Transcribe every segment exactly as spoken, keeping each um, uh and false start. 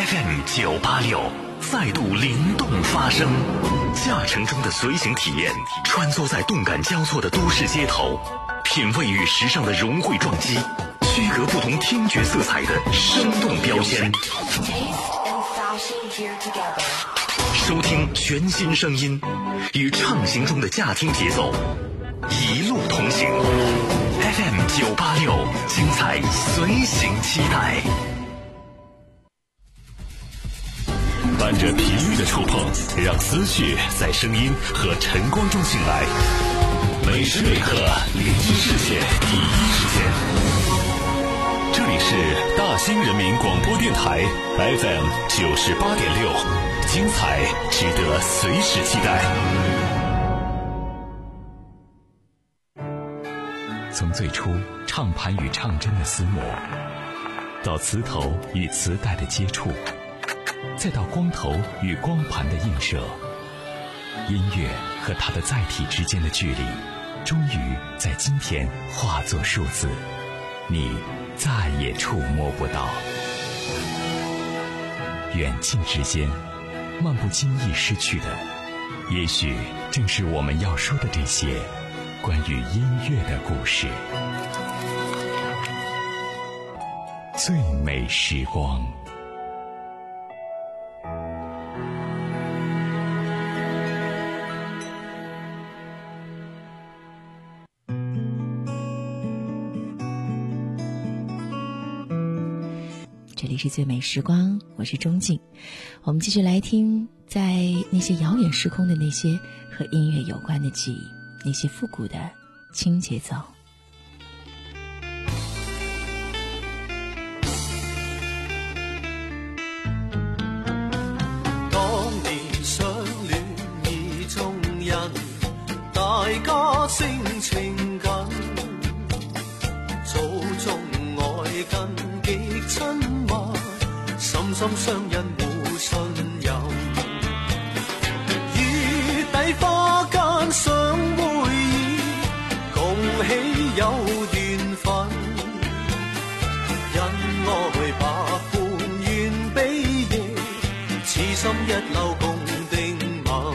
F M 九八六再度灵动发声，驾乘中的随行体验，穿梭在动感交错的都市街头，品味与时尚的融汇撞击，区隔不同听觉色彩的生动标签。收听全新声音，与畅行中的驾听节奏，一路同行。F M 九八六，精彩随行期待。伴着频率的触碰，让思绪在声音和晨光中醒来。每时每刻，聆听世界第一时间。这里是大兴人民广播电台 F M 九十八点六，精彩值得随时期待。从最初唱盘与唱针的厮磨，到磁头与磁带的接触，再到光头与光盘的映射，音乐和它的载体之间的距离，终于在今天化作数字，你再也触摸不到。远近之间，漫不经意失去的，也许正是我们要说的这些关于音乐的故事。最美时光。 这里是最美时光，我是钟静。我们继续来听在那些遥远时空的那些和音乐有关的记忆，那些复古的轻节奏。 當年相戀意中人，大家性情緊，祖宗愛根極親密，深深相印互信任。月底花間相會意，共喜有緣分。恩愛百般願比翼，此心一縷共定盟。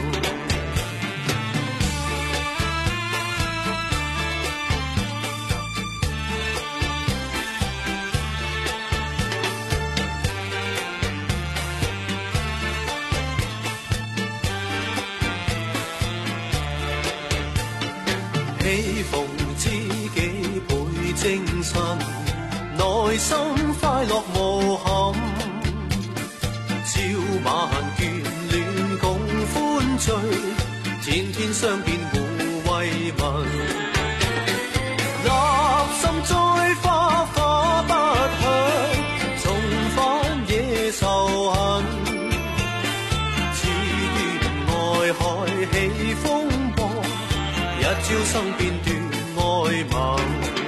喜逢知己倍精神，內心快樂無憾。朝晚眷戀共歡聚，天天相見互慰問。立心栽花花不香，重返野仇恨。只願愛海起風波，一朝生變斷愛盟。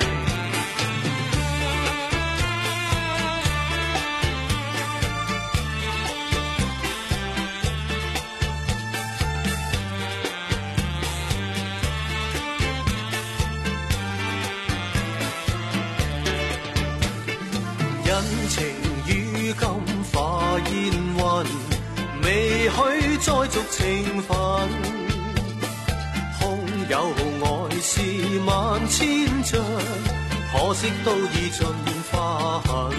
恩情於今化煙雲，未許再續情分。空有愛是萬千丈，可惜都已盡化痕。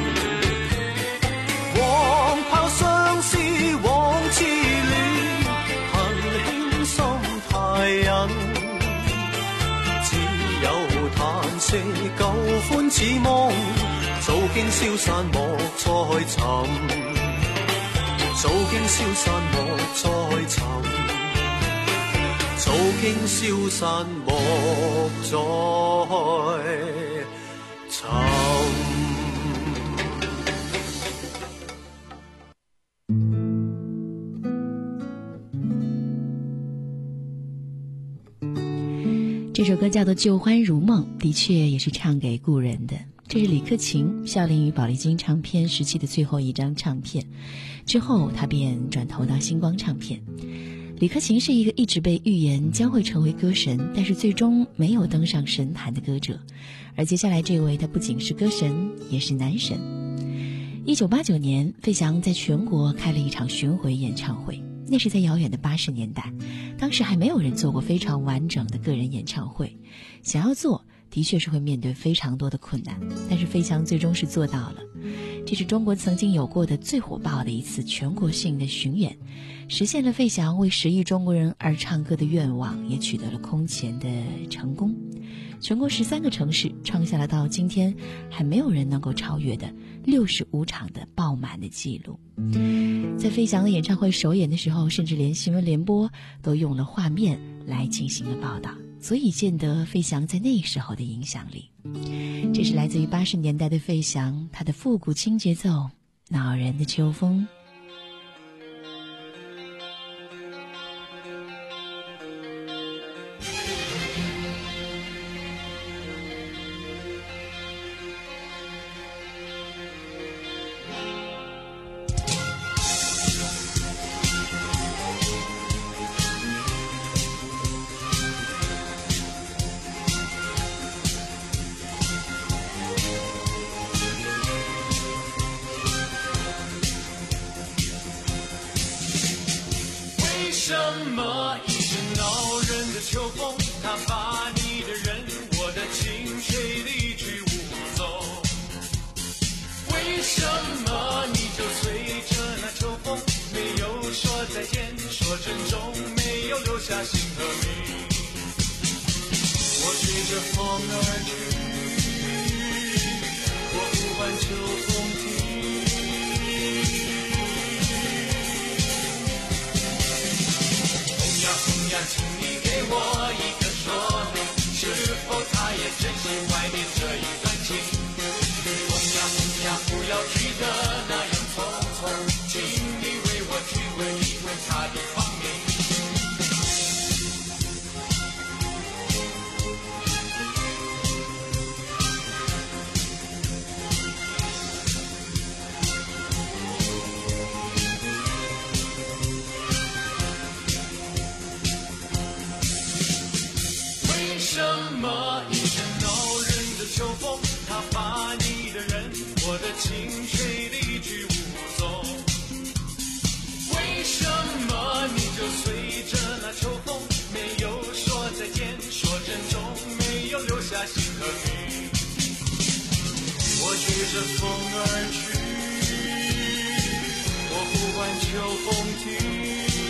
黃炮相思往痴戀，恨輕心太隱。只有嘆息舊歡似夢，早經消散莫再尋，早經消散莫再尋，早經消散莫再尋。 这首歌叫做《旧欢如梦》，的确也是唱给故人的。这是李克勤效力于宝丽金唱片时期的最后一张唱片，之后他便转投到星光唱片。李克勤是一个一直被预言将会成为歌神，但是最终没有登上神坛的歌者。而接下来这位，他不仅是歌神，也是男神。 一九八九年，费翔在全国开了一场巡回演唱会，那是在遥远的八十年代，当时还没有人做过非常完整的个人演唱会，想要做的确是会面对非常多的困难，但是费翔最终是做到了。这是中国曾经有过的最火爆的一次全国性的巡演，实现了费翔为十亿中国人而唱歌的愿望，也取得了空前的成功。全国十三个城市创下了到今天还没有人能够超越的六十五场的爆满的记录。在费翔的演唱会首演的时候，甚至连新闻联播都用了画面来进行了报道，所以见得费翔在那时候的影响力。这是来自于八十年代的费翔，他的复古轻节奏，恼人的秋风。 什么一阵恼人的秋风，它把你的人我的情吹得一去无踪。为什么你就随着那秋风，没有说再见，说珍重，没有留下心和名。我随着风而去，我呼唤秋风停。请你给我一个说明，是否他也真心怀念这一段情？风呀风呀，不要去的那样匆匆，请你为我去问一问他的芳名。什么一阵恼人的秋风，它把你的人我的情吹得一去无踪。为什么你就随着那秋风，没有说再见，说珍重，没有留下心和名。我随着风而去，我呼唤秋风停。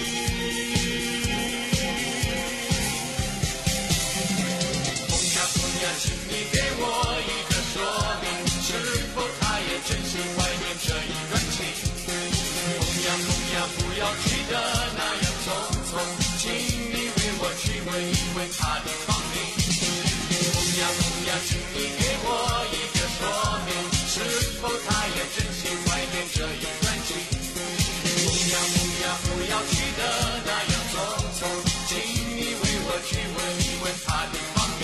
请你给我一个说明，是否他也真心怀念这一段情？风呀风呀，不要去的那样匆匆，请你为我去问一问他的芳名。风呀风呀，请你给我一个说明，是否他也真心怀念这一段情？风呀风呀，不要去的那样匆匆，请你为我去问一问他的芳名。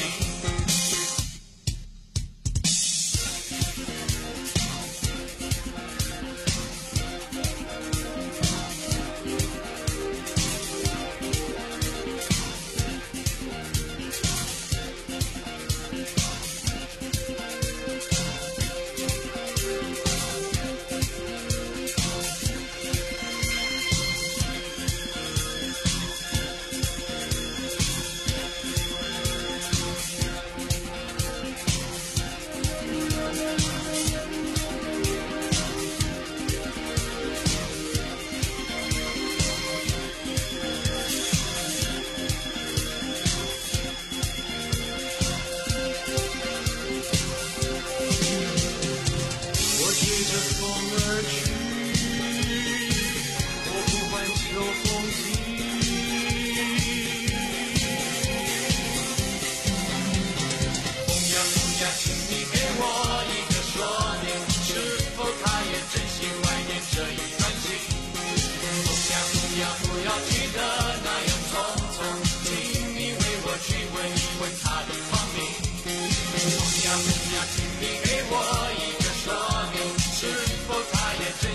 请你给我一个说明，是否他也真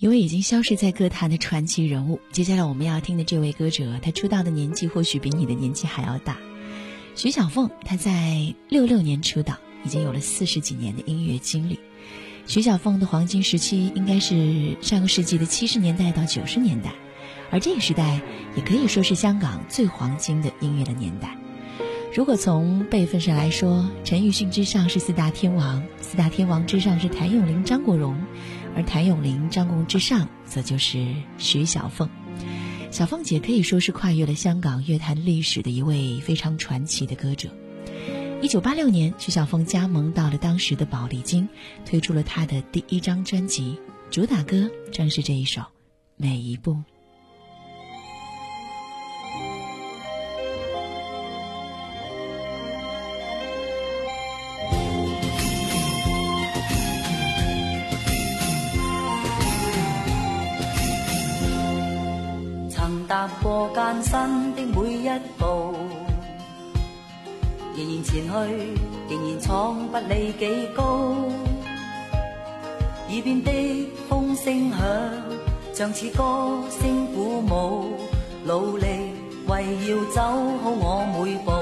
一位已经消失在歌坛的传奇人物。接下来我们要听的这位歌者，他出道的年纪或许比你的年纪还要大。徐小凤，她在六六年出道，已经有了四十几年的音乐经历。徐小凤的黄金时期应该是上个世纪的七十年代到九十年代，而这个时代也可以说是香港最黄金的音乐的年代。如果从辈分上来说，陈奕迅之上是四大天王，四大天王之上是谭咏麟、张国荣，而谭咏麟、张国荣之上则就是徐小凤。小凤姐可以说是跨越了香港乐坛历史的一位非常传奇的歌者。一九八六年，徐小凤加盟到了当时的宝丽金，推出了她的第一张专辑，主打歌正是这一首《每一步》。 曾踏過艱辛的每一步，仍然前去，仍然闖不理幾高。耳邊的風聲響，像似歌聲鼓舞，努力為要走好我每步。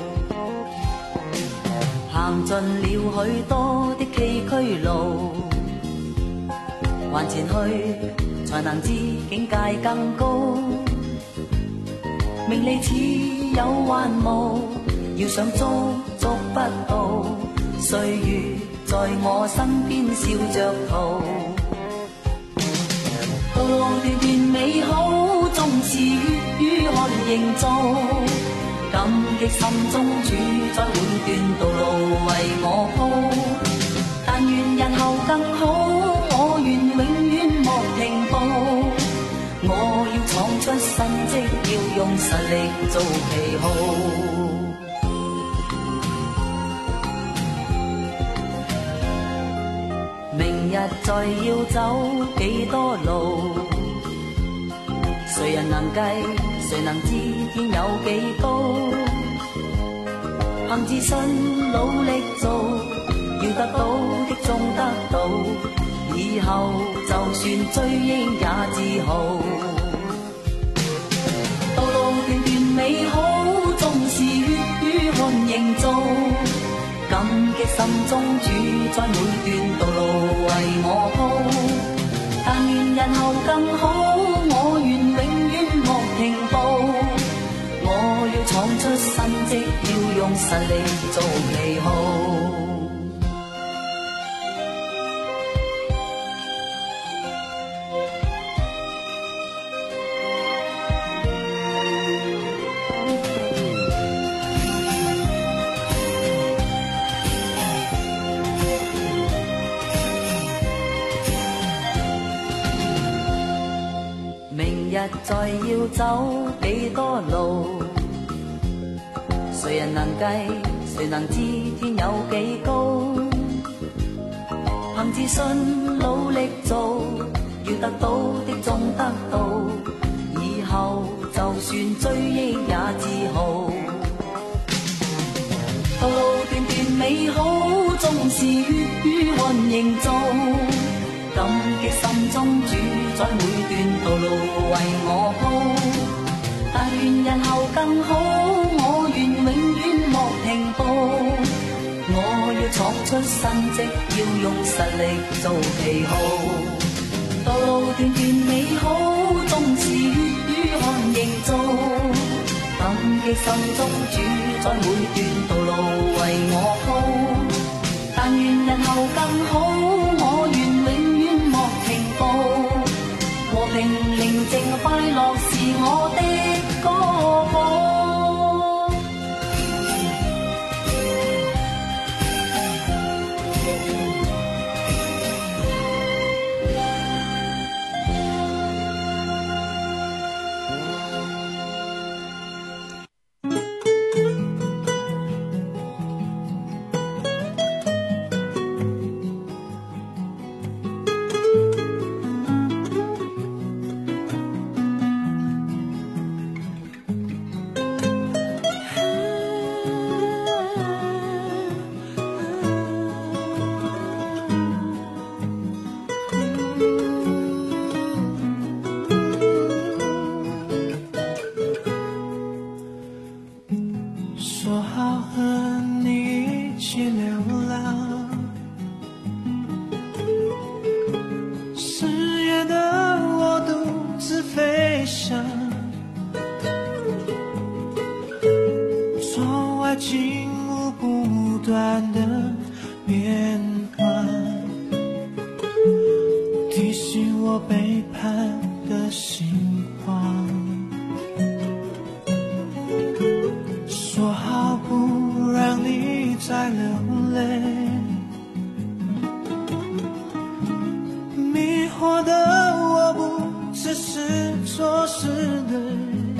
行盡了許多的崎嶇路，還前去，才能知境界更高。名利似有幻霧，要想捉捉不到，歲月在我身邊笑着逃。道路段段美好，縱是血與汗營造，感激心中主宰每段道路為我鋪。但願日後更好，我願永遠莫停步。我要闖出新績，要用實力做旗號。明日再要走幾多路，誰人能計，誰能知天有幾高？憑自信努力做，要得到的終得到，以後就算追憶也自豪。道路段段美好，縱是血與汗營造，感激心中主宰每段道路為我鋪。但願日後更好，我願永遠莫停步。我要闖出新績，要用實力做旗號。明日再要走幾多路，誰人能計，誰能知天有幾高？憑自信努力做，要得到的終得到，以後就算追憶也自豪。道路段段美好，縱是血與汗營造，感激心中主宰每段道路為我鋪。但願日後更好，我願永遠莫停步。我要闖出新績，要用實力做旗號。道路段段美好，縱是血與汗營造，感激心中主宰每段道路為我鋪。但願日後更好，我願永遠莫停步。和平寧靜快樂是我的歌譜。 提醒我背叛的心慌，说好不让你再流泪，迷惑的我不只是错失的，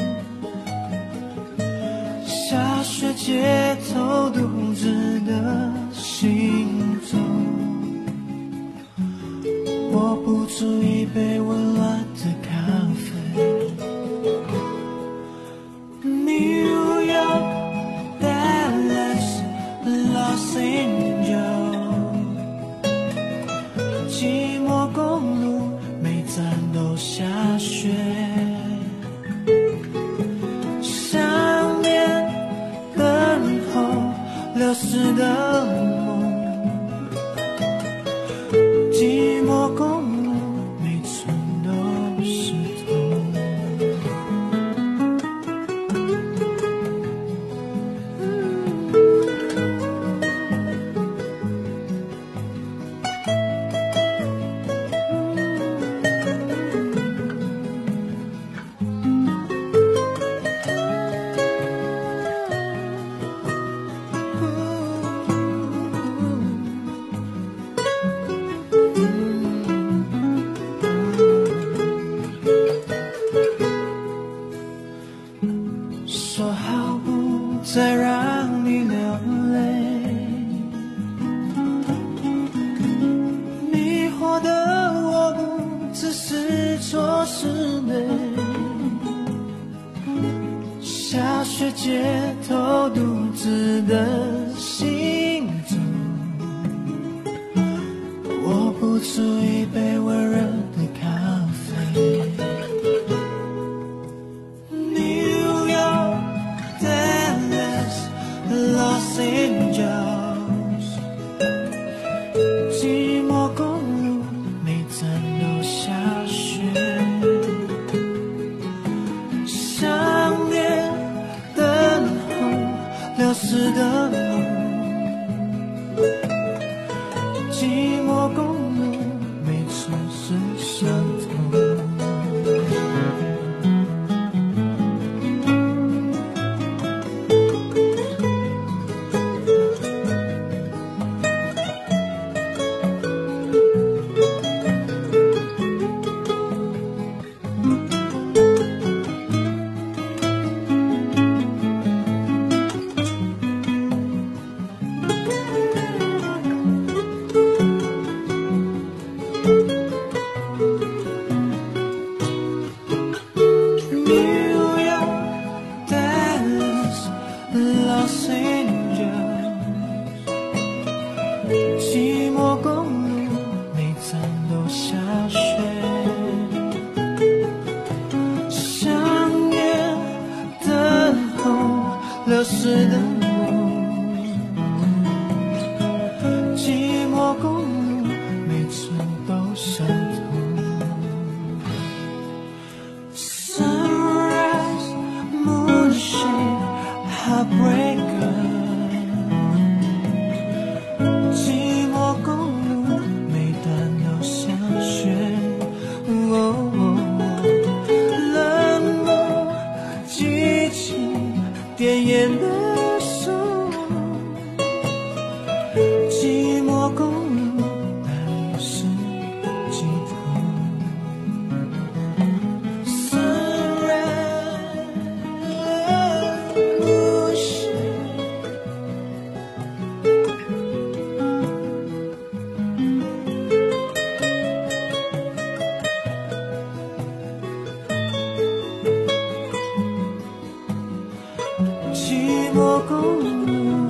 下雪街头独自的行走，握不住一杯温暖的咖啡。New York, Dallas, Los Angeles， 寂寞公路每站都下雪，想念等候流逝的梦，寂寞公路每寸都是痛。说好不再让你流泪，迷惑的我不只是错失的，下雪街头独自的行走，握不住一杯温热的咖啡。Los Angeles， 寂寞公路每站都下雪，想念等候流逝的梦，寂寞公路每处是伤痛。Los Angeles， 寂寞公路每站都下雪，想念等候流逝的梦，寂寞公路每寸都伤痛。Sunrise, moonshine, heartbreaker， 寂寞公路每段都下雪，哦哦，冷漠激情点燃的手，寂寞公路哪里是尽头。寂寞公路。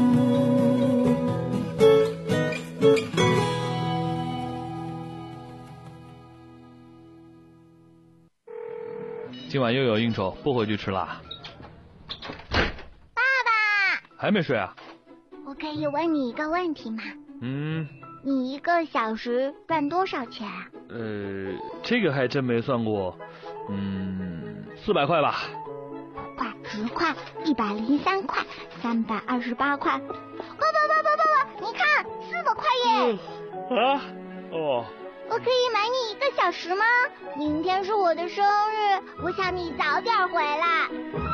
今晚又有应酬，不回去吃辣。 爸爸， 还没睡啊？ 我可以问你一个问题吗？ 嗯。 你一个小时赚多少钱啊？ 呃，这个还真没算过。嗯，四百块吧。 块、十块、一百零三块、三百二十八块。爸爸爸爸爸爸，你看，四百块耶！ 嗯、啊？哦。 哦， 我可以买你一个小时吗？明天是我的生日，我想你早点回来。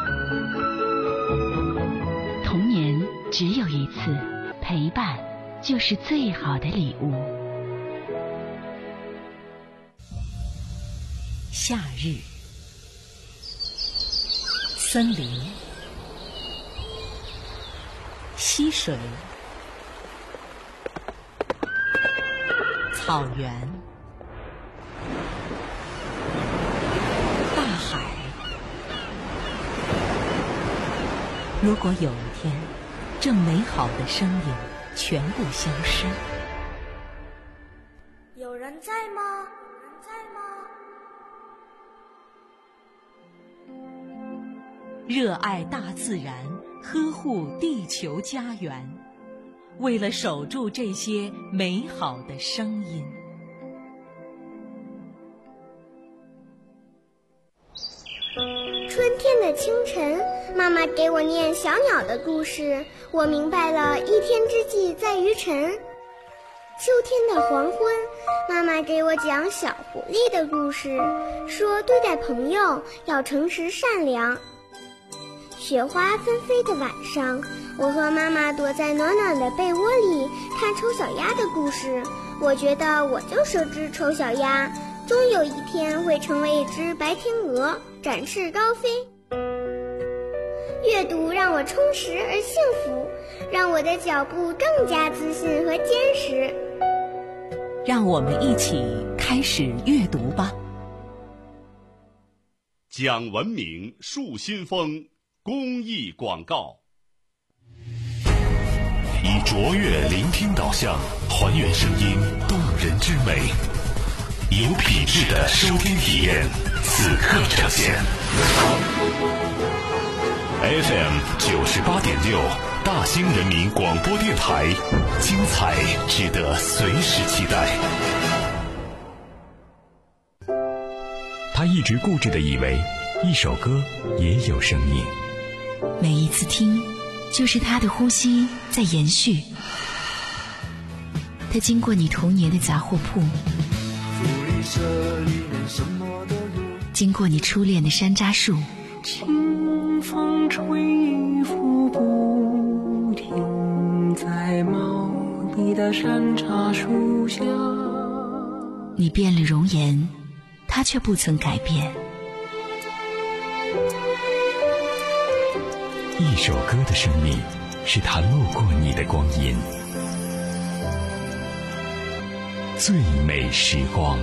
童年只有一次，陪伴就是最好的礼物。夏日，森林，溪水，草原，大海。如果有一天，这美好的声音全部消失， 有人在吗？有人在吗？ 热爱大自然，呵护地球家园，为了守住这些美好的声音。 春天的清晨，妈妈给我念小鸟的故事，我明白了一天之计在于晨。秋天的黄昏，妈妈给我讲小狐狸的故事，说对待朋友要诚实善良。雪花纷飞的晚上，我和妈妈躲在暖暖的被窝里看丑小鸭的故事，我觉得我就是只丑小鸭，终有一天会成为一只白天鹅，展翅高飞。阅读让我充实而幸福，让我的脚步更加自信和坚实。 让我们一起开始阅读吧。 讲文明树新风公益广告。 以卓越聆听导向，还原声音动人之美，有品质的收听体验，此刻呈现。F M 九十八点六，大兴人民广播电台，精彩值得随时期待。他一直固执地以为，一首歌也有生命。 每一次听，就是他的呼吸在延续。他经过你童年的杂货铺，经过你初恋的山楂树， 清风吹拂不停，在茂密的山茶树下。 你变了容颜，他却不曾改变。 一首歌的生命，是它路过你的光阴。最美时光。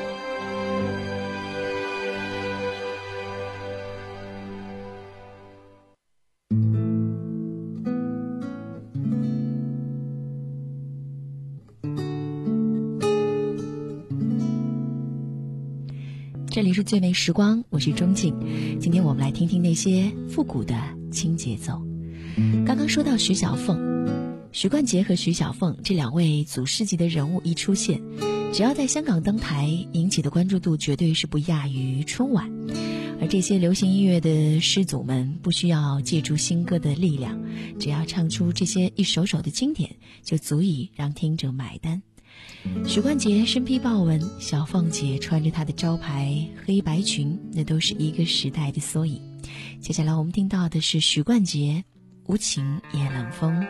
这里是最美时光，我是钟静。今天我们来听听那些复古的轻节奏。刚刚说到徐小凤，许冠杰和徐小凤这两位祖师级的人物一出现，只要在香港登台，引起的关注度绝对是不亚于春晚。而这些流行音乐的师祖们，不需要借助新歌的力量，只要唱出这些一首首的经典，就足以让听者买单。许冠杰身披豹纹，小凤姐穿着她的招牌黑白裙，那都是一个时代的缩影。接下来我们听到的是许冠杰无情也冷风。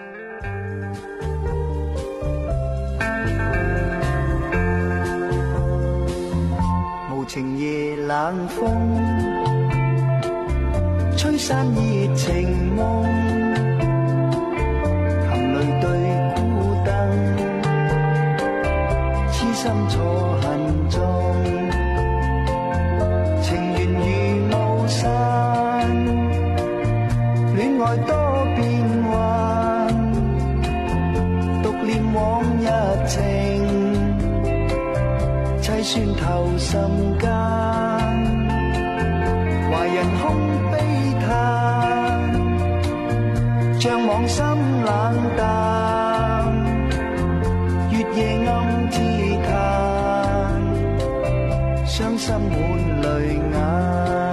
無情夜冷風，吹散熱情夢，含淚對孤燈，痴心錯恨中，情緣如霧散，戀愛多變幻，獨戀往日情，凄酸透心間，懷人空悲嘆，像往心冷淡，月夜暗自嘆，傷心滿淚眼。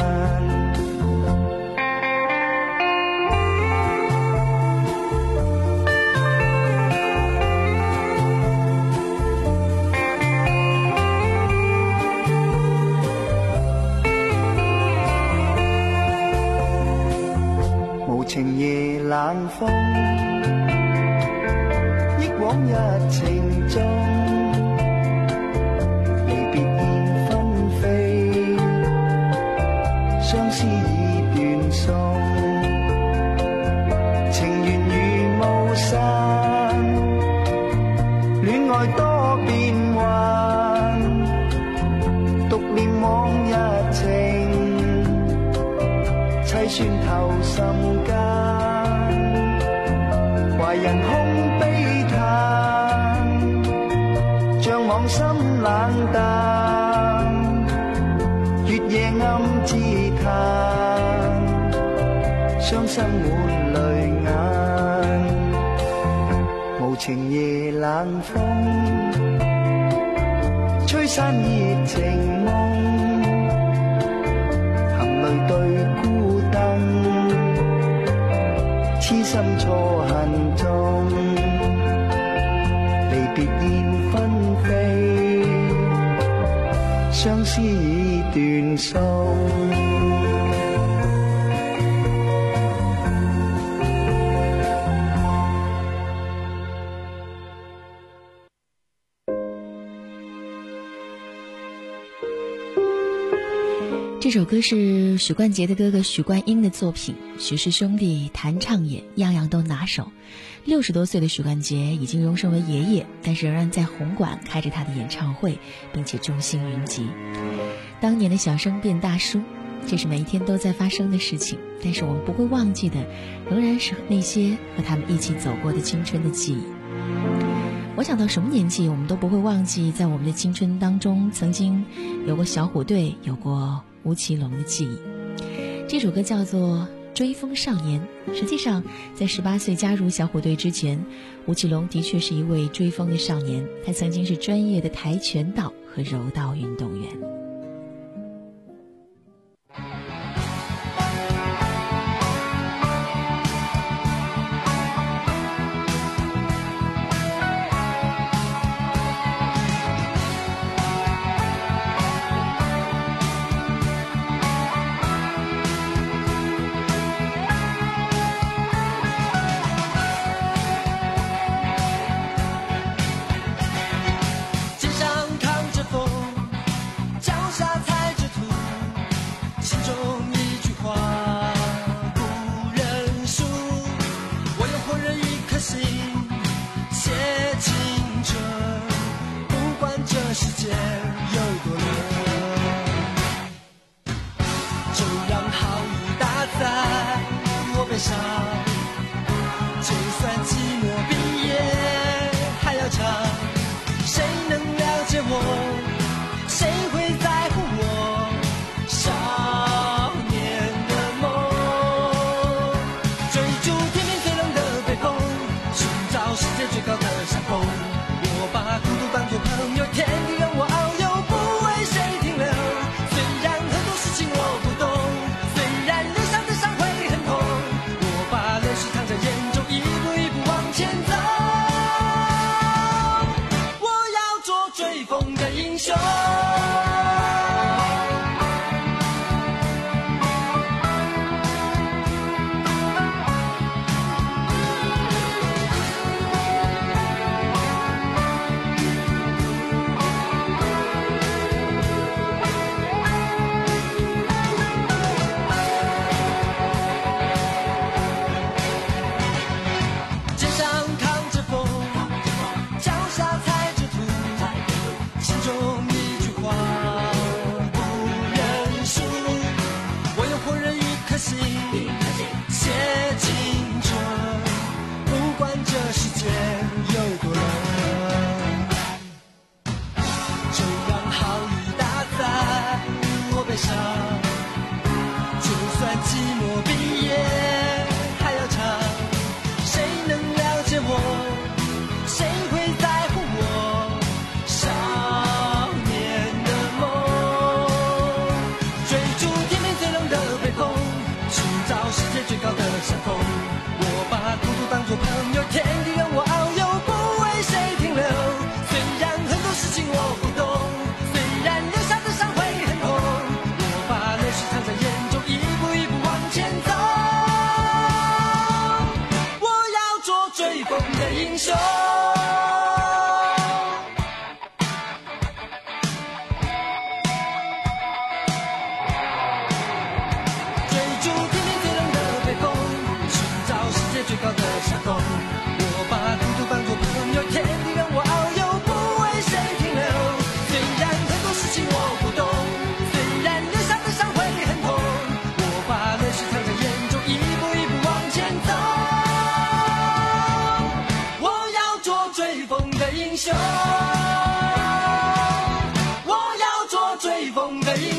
穿透心間，懷人空悲嘆，像往心冷淡，月夜暗自嘆，傷心滿淚眼，無情夜冷風，吹散熱情夢，含淚對孤燈，痴心錯恨中，離別燕紛飛，相思已斷送。 这首歌是许冠杰的哥哥许冠英的作品，许氏兄弟弹唱演样样都拿手。六十多岁的许冠杰已经荣升为爷爷，但是仍然在红馆开着他的演唱会，并且众星云集。当年的小生变大叔，这是每一天都在发生的事情，但是我们不会忘记的，仍然是那些和他们一起走过的青春的记忆。我想到什么年纪我们都不会忘记，在我们的青春当中曾经有过小虎队，有过吴奇隆的记忆。这首歌叫做《追风少年》，实际上在十八岁加入小虎队之前，吴奇隆的确是一位追风的少年，他曾经是专业的跆拳道和柔道运动员。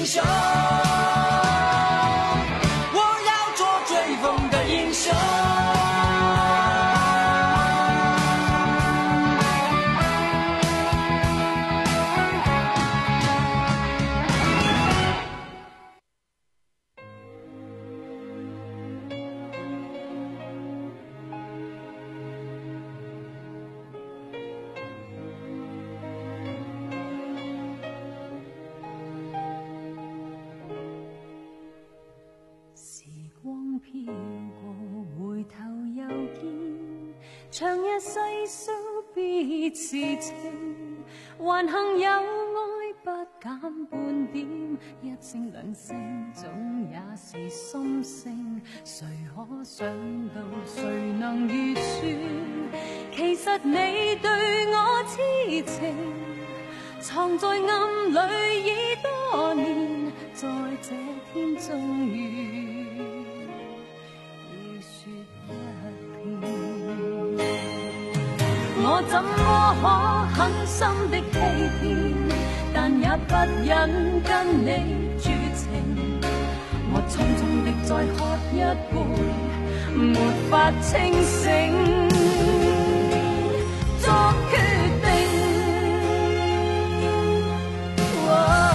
英雄，我要做追风的英雄。 长夜细数别时情，还幸有爱不减半点，一声两声总也是心声。谁可想到，谁能预算？其实你对我痴情，藏在暗里已多年，在这天终于要说一遍。我怎么可狠心的欺骗，但也不忍跟你绝情。我匆匆的再喝一杯，没法清醒，作決定。哦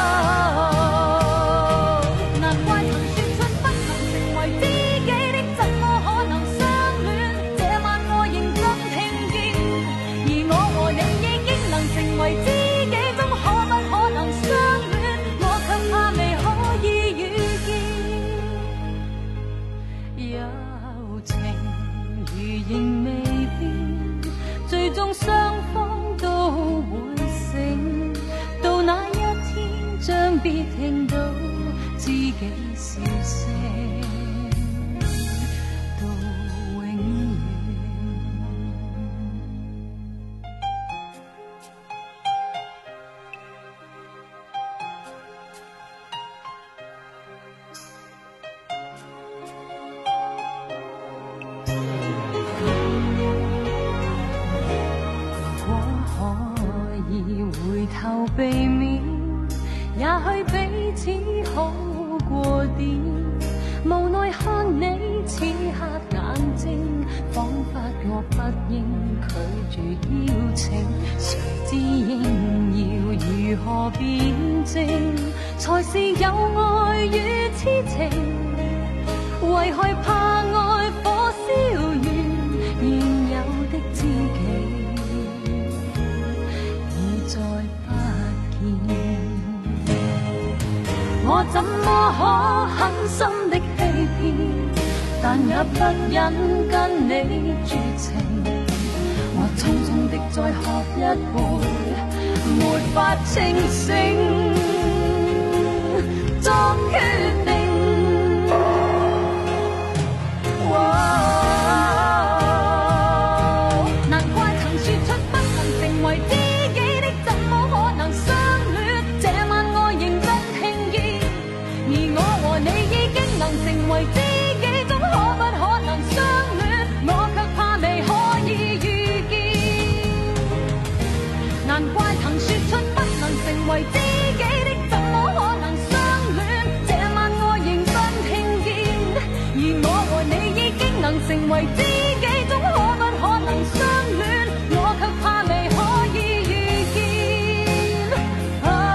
難怪曾說出不能成為知己的，怎麼可能相戀？這晚我認真聽見，而我和你已經能成為知己，中可不可能相戀？我卻怕未可以遇見，友情如仍未變，最終雙方都會醒，到那一天將必聽到知己笑聲，到永遠。回頭避免，也許彼此好過點。無奈看你此刻眼睛，彷彿我不應拒絕邀請。誰知應要如何辯證，才是有愛與痴情？為害怕愛火燒完現有的知己。再不見，我怎麼可狠心的欺騙，但也不忍跟你絕情。我匆匆的再喝一杯，沒法清醒，作決定。難怪曾說出不能成為知己，成為知己中可不可能相戀？我卻怕未可以遇見。難怪曾說出不能成為知己的，怎麼可能相戀？這晚我認真聽見，而我和你已經能成為知己中可不可能相戀？我卻怕未可以遇見。啊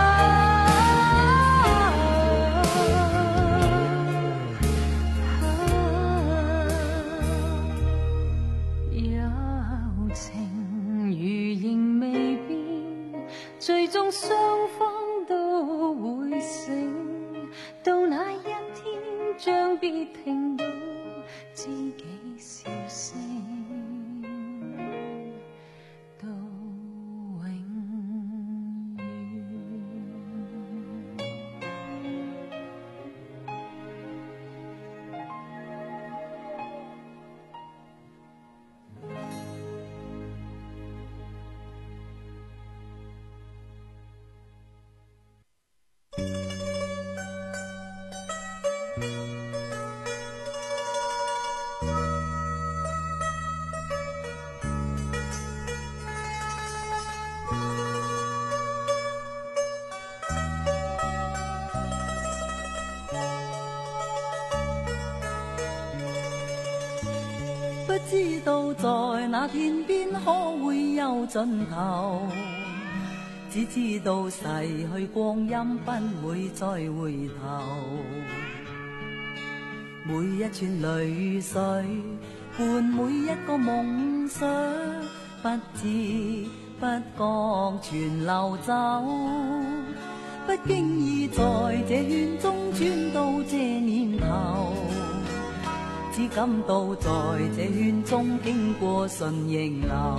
最終雙方都會醒，到那一天將必聽到知己笑聲，到永遠。 知道在那天边可會有盡頭，只知道逝去光陰不會再回頭。每一串淚水伴每一個夢想，不知不覺全流走，不經意在這圈中轉到這年頭，只感到在這圈中經過順逆流。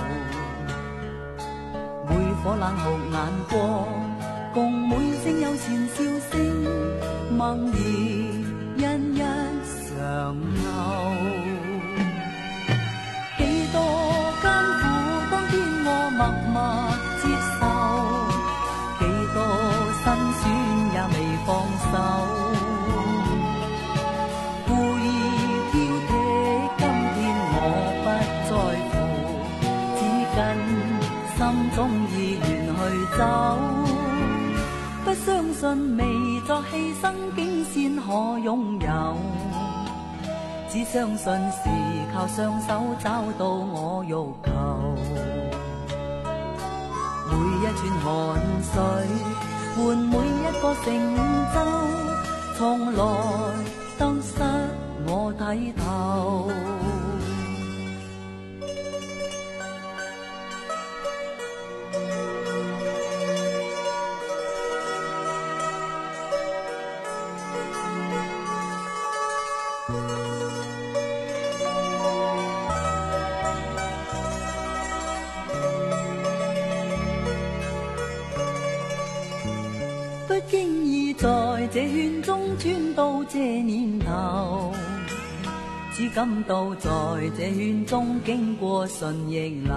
每顆冷酷眼光，共每聲有錢笑聲，默然一一常留。幾多艱苦當天我默默接受，幾多辛酸也未放手，故意挑剔今天我不在乎，只跟心中意願去走，不相信未作犧牲竟先可擁有，只相信是靠雙手找到我欲求。每一串汗水換每一個成就，從來得失我睇透。不經意在這圈中穿到這年頭，只感到在這圈中經過順逆流。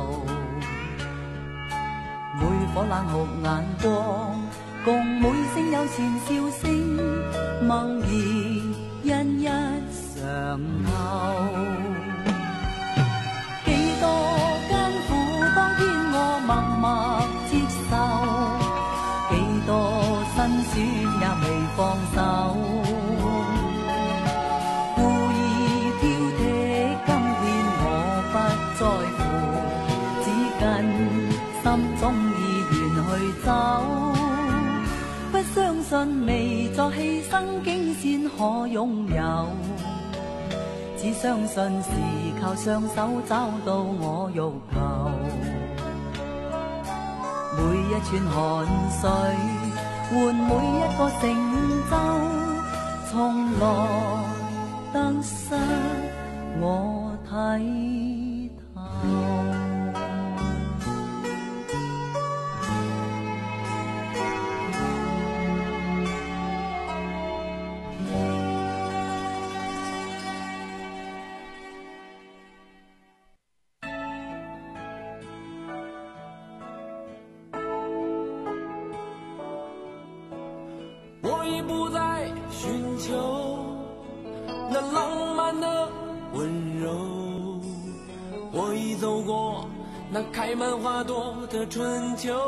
每顆冷酷眼光，共每聲有錢笑聲，默然一一常留。幾多艱苦當天我默默接受，幾多辛酸也未放手，故意挑剔今天我不在乎，只跟心中意願去走，不相信未作犧牲竟先可擁有，只相信是靠雙手找到我欲求。每一串汗水換每一個成就，從來得失我睇透。 我已不再寻求那浪漫的温柔，我已走过那开满花朵的春秋，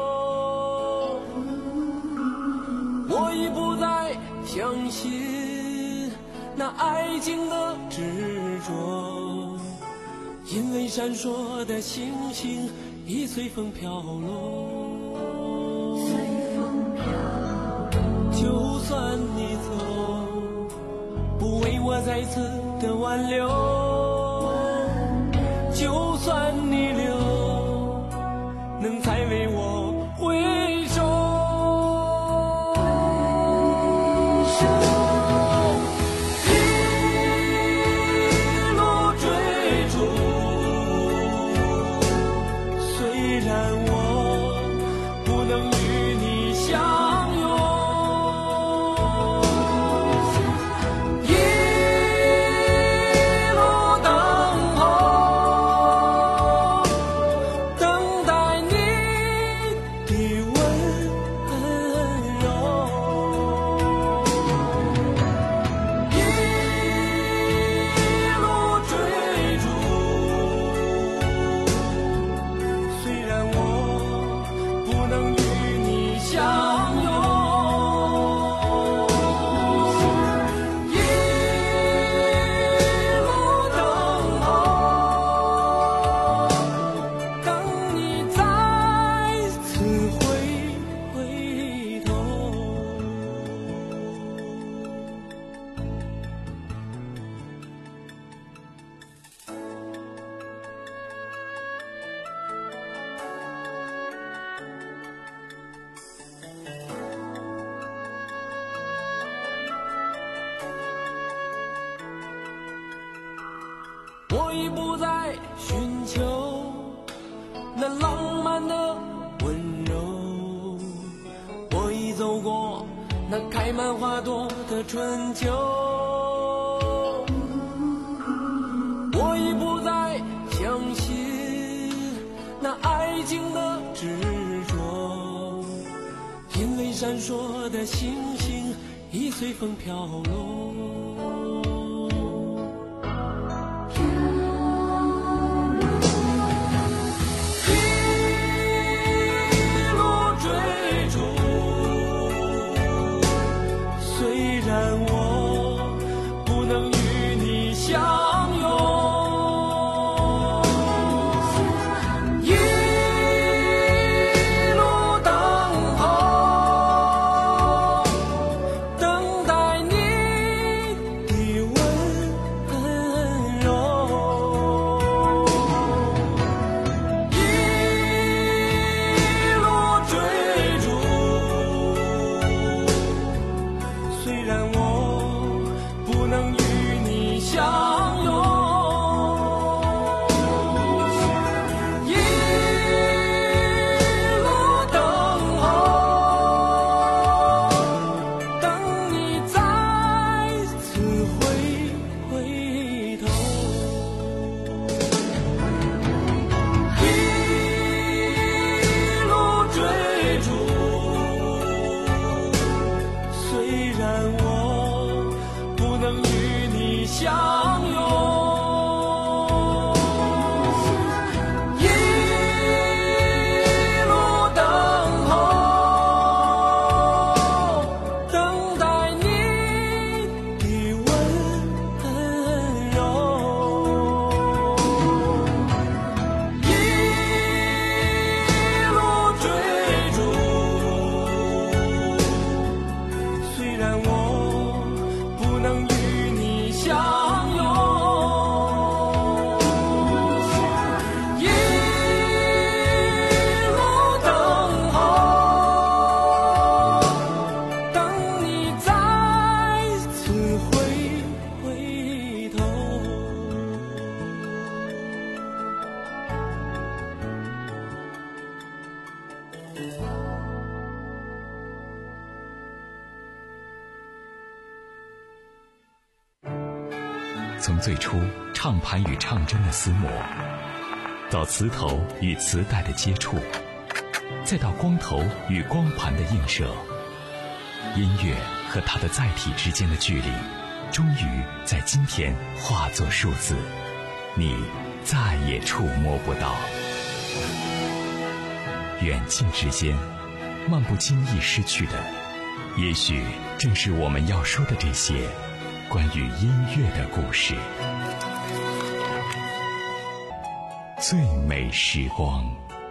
我已不再相信那爱情的执着，因为闪烁的星星已随风飘落。就算你走，不为我再次的挽留，就算你留，能再为我回首。一路追逐，虽然我不能与你相拥，一路等候， 寻求那浪漫的温柔。我已走过那开满花朵的春秋，我已不再相信那爱情的执着，因为闪烁的星星已随风飘落。 从最初唱盘与唱针的厮磨，到磁头与磁带的接触，再到光头与光盘的映射，音乐和它的载体之间的距离，终于在今天化作数字，你再也触摸不到。远近之间，漫不经意失去的，也许正是我们要说的这些关于音乐的故事。最美时光。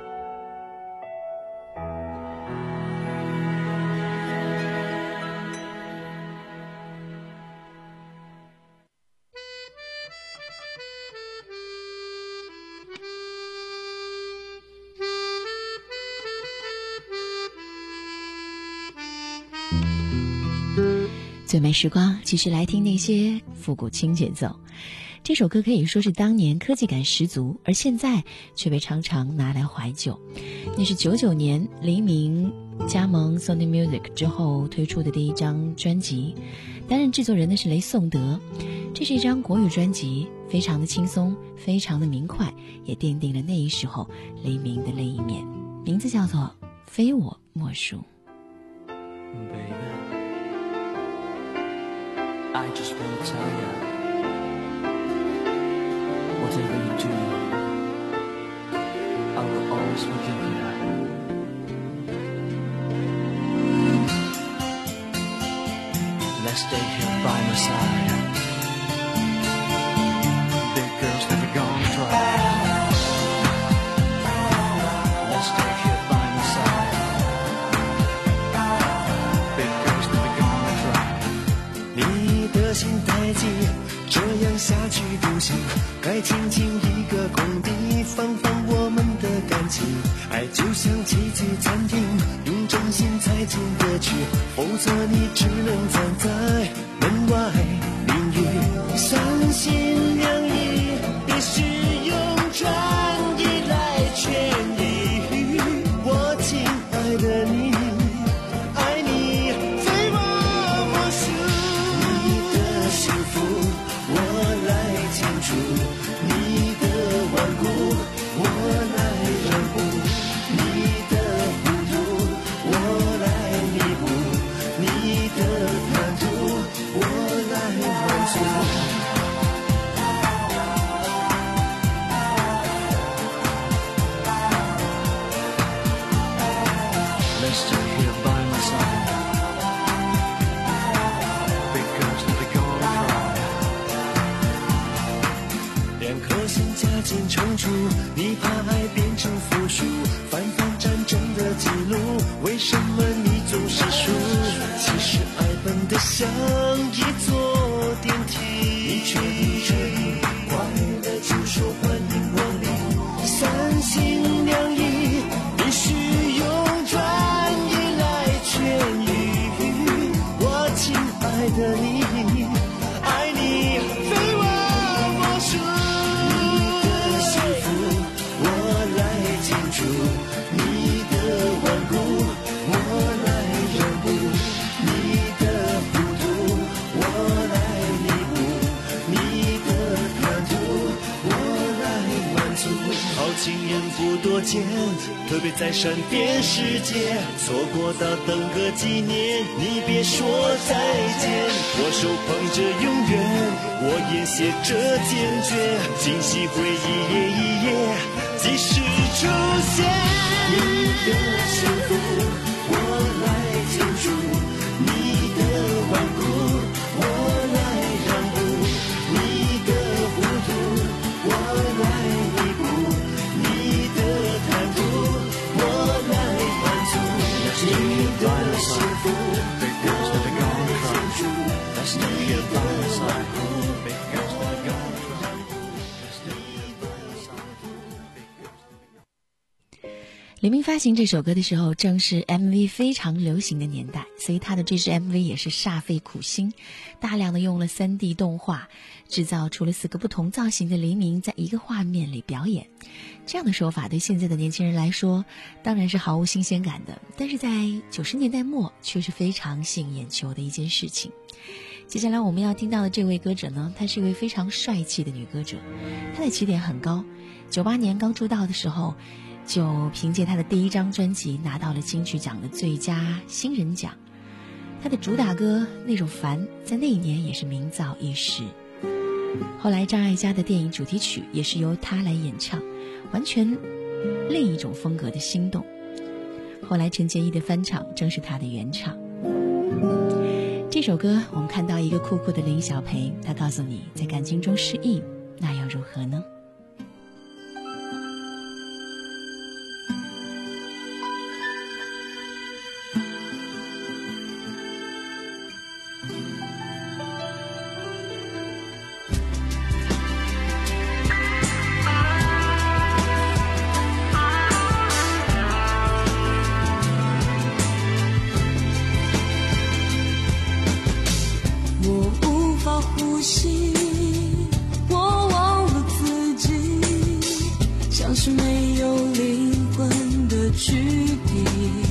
最美时光，继续来听那些复古轻节奏。这首歌可以说是当年科技感十足，而现在却被常常拿来怀旧。那是九九年黎明加盟 Sony Music 之后推出的第一张专辑，担任制作人的是雷颂德。这是一张国语专辑，非常的轻松，非常的明快，也奠定了那一时候黎明的那一面。名字叫做《非我莫属》。 I just want to tell you, whatever you do, I will always forgive you. Let's stay here by my side. Big girls never gonna try. Let's stay here by my side. Big girls never gonna try. 你的心太急，这样下去不行，该清清一个空地，放放我们的感情。爱就像奇迹暂停，用真心才进得去，否则你只能站在门外淋雨。三心两意，别是永垂。 的你，爱你非我莫属。你的幸福我来牵住，你的顽固我来让步，你的糊涂我来弥补，你的贪图我来满足。 Let's stay here by my side. Big girls never gonna cry. 两颗心加减乘除，你怕爱变成负数，翻翻战争的记录，为什么你总是输？其实爱笨得像一座电梯，你确定确定快乐就说欢迎光临，三心两意必须用转移来痊愈。我亲爱的你，爱你非我莫属。你的幸福我来牵住，你的顽固我来让步，你的糊涂我来弥补，你的贪图我来满足。好情人不多见，特别在善变世界，错过到等个几年，你别说再见。我手捧着永远，我也写着坚决，今夕会一页一页即时出现。你的幸福我来牵住，你的顽固我来让步，你的糊涂我来弥补，你的贪图我来满足。你的幸福 Big girls never gonna cry. Let's stay here by my side. Big girls never gonna cry. Let's stay here by my side. 黎明发行这首歌的时候，正是 M V 非常流行的年代，所以他的这支 M V 也是煞费苦心，大量的用了 三 D 动画，制造出了四个不同造型的黎明在一个画面里表演。这样的手法对现在的年轻人来说当然是毫无新鲜感的，但是在九十年代末却是非常吸引眼球的一件事情。接下来我们要听到的这位歌者呢，她是一位非常帅气的女歌者，她的起点很高，九八年刚出道的时候就凭借她的第一张专辑拿到了金曲奖的最佳新人奖。她的主打歌《那种烦》在那一年也是名噪一时。后来张艾嘉的电影主题曲也是由她来演唱，完全另一种风格的心动。后来陈洁仪的翻唱正是她的原唱。这首歌我们看到一个酷酷的林小培，他告诉你，在感情中失意那又如何呢？ 呼吸，我忘了自己，像是没有灵魂的躯体。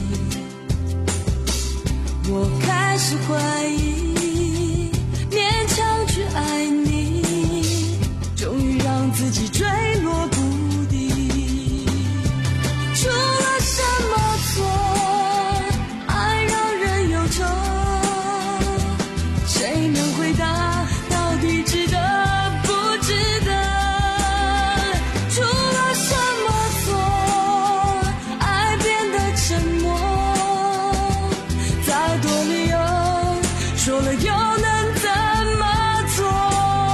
我开始怀疑，勉强去爱你，终于让自己坠落谷底。出了什么错？爱让人忧愁，谁能回答？值得不值得？出了什么错？爱变得沉默，再多理由，说了又能怎么做？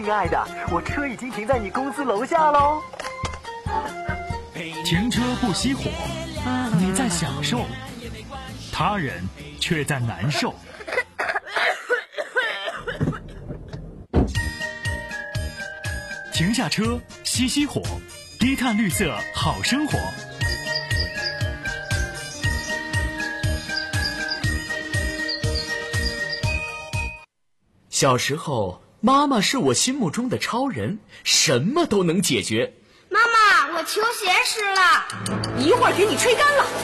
亲爱的，我车已经停在你公司楼下喽。 停车不熄火，你在享受，他人却在难受。停下车，熄熄火，低碳绿色好生活。 小时候，妈妈是我心目中的超人，什么都能解决。 妈妈，我球鞋湿了， 一会儿给你吹干了。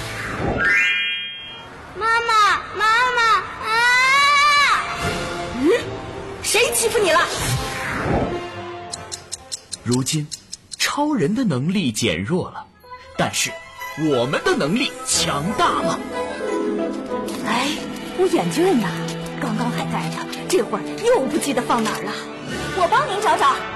妈妈，妈妈啊！ 嗯，谁欺负你了？ 如今，超人的能力减弱了，但是我们的能力强大了。 哎，我眼镜呢？刚刚还戴着，这会儿又不记得放哪儿了。我帮您找找。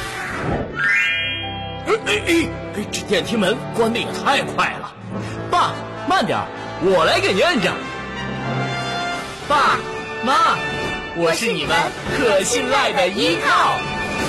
哎哎哎！这电梯门关得也太快了。爸，慢点，我来给您摁着。爸妈，我是你们可信赖的依靠。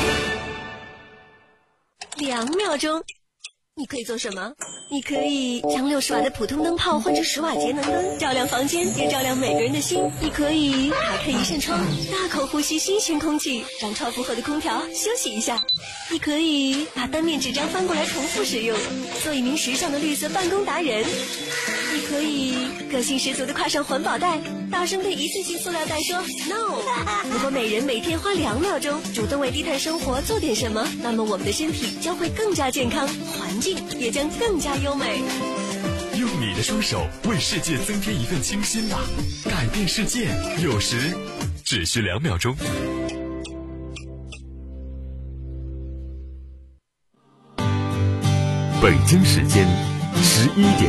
两秒钟，你可以做什么？你可以将六十瓦的普通灯泡换成十瓦节能灯，照亮房间，也照亮每个人的心。你可以打开一扇窗，大口呼吸新鲜空气，让超负荷的空调休息一下。你可以把单面纸张翻过来重复使用，做一名时尚的绿色办公达人。你可以个性十足的挎上环保袋，大声对一次性塑料袋说 no。 如果每人每天花两秒钟主动为低碳生活做点什么，那么我们的身体将会更加健康，环境也将更加优美。 用你的双手为世界增添一份清新吧，改变世界有时只需两秒钟。 北京时间十一点。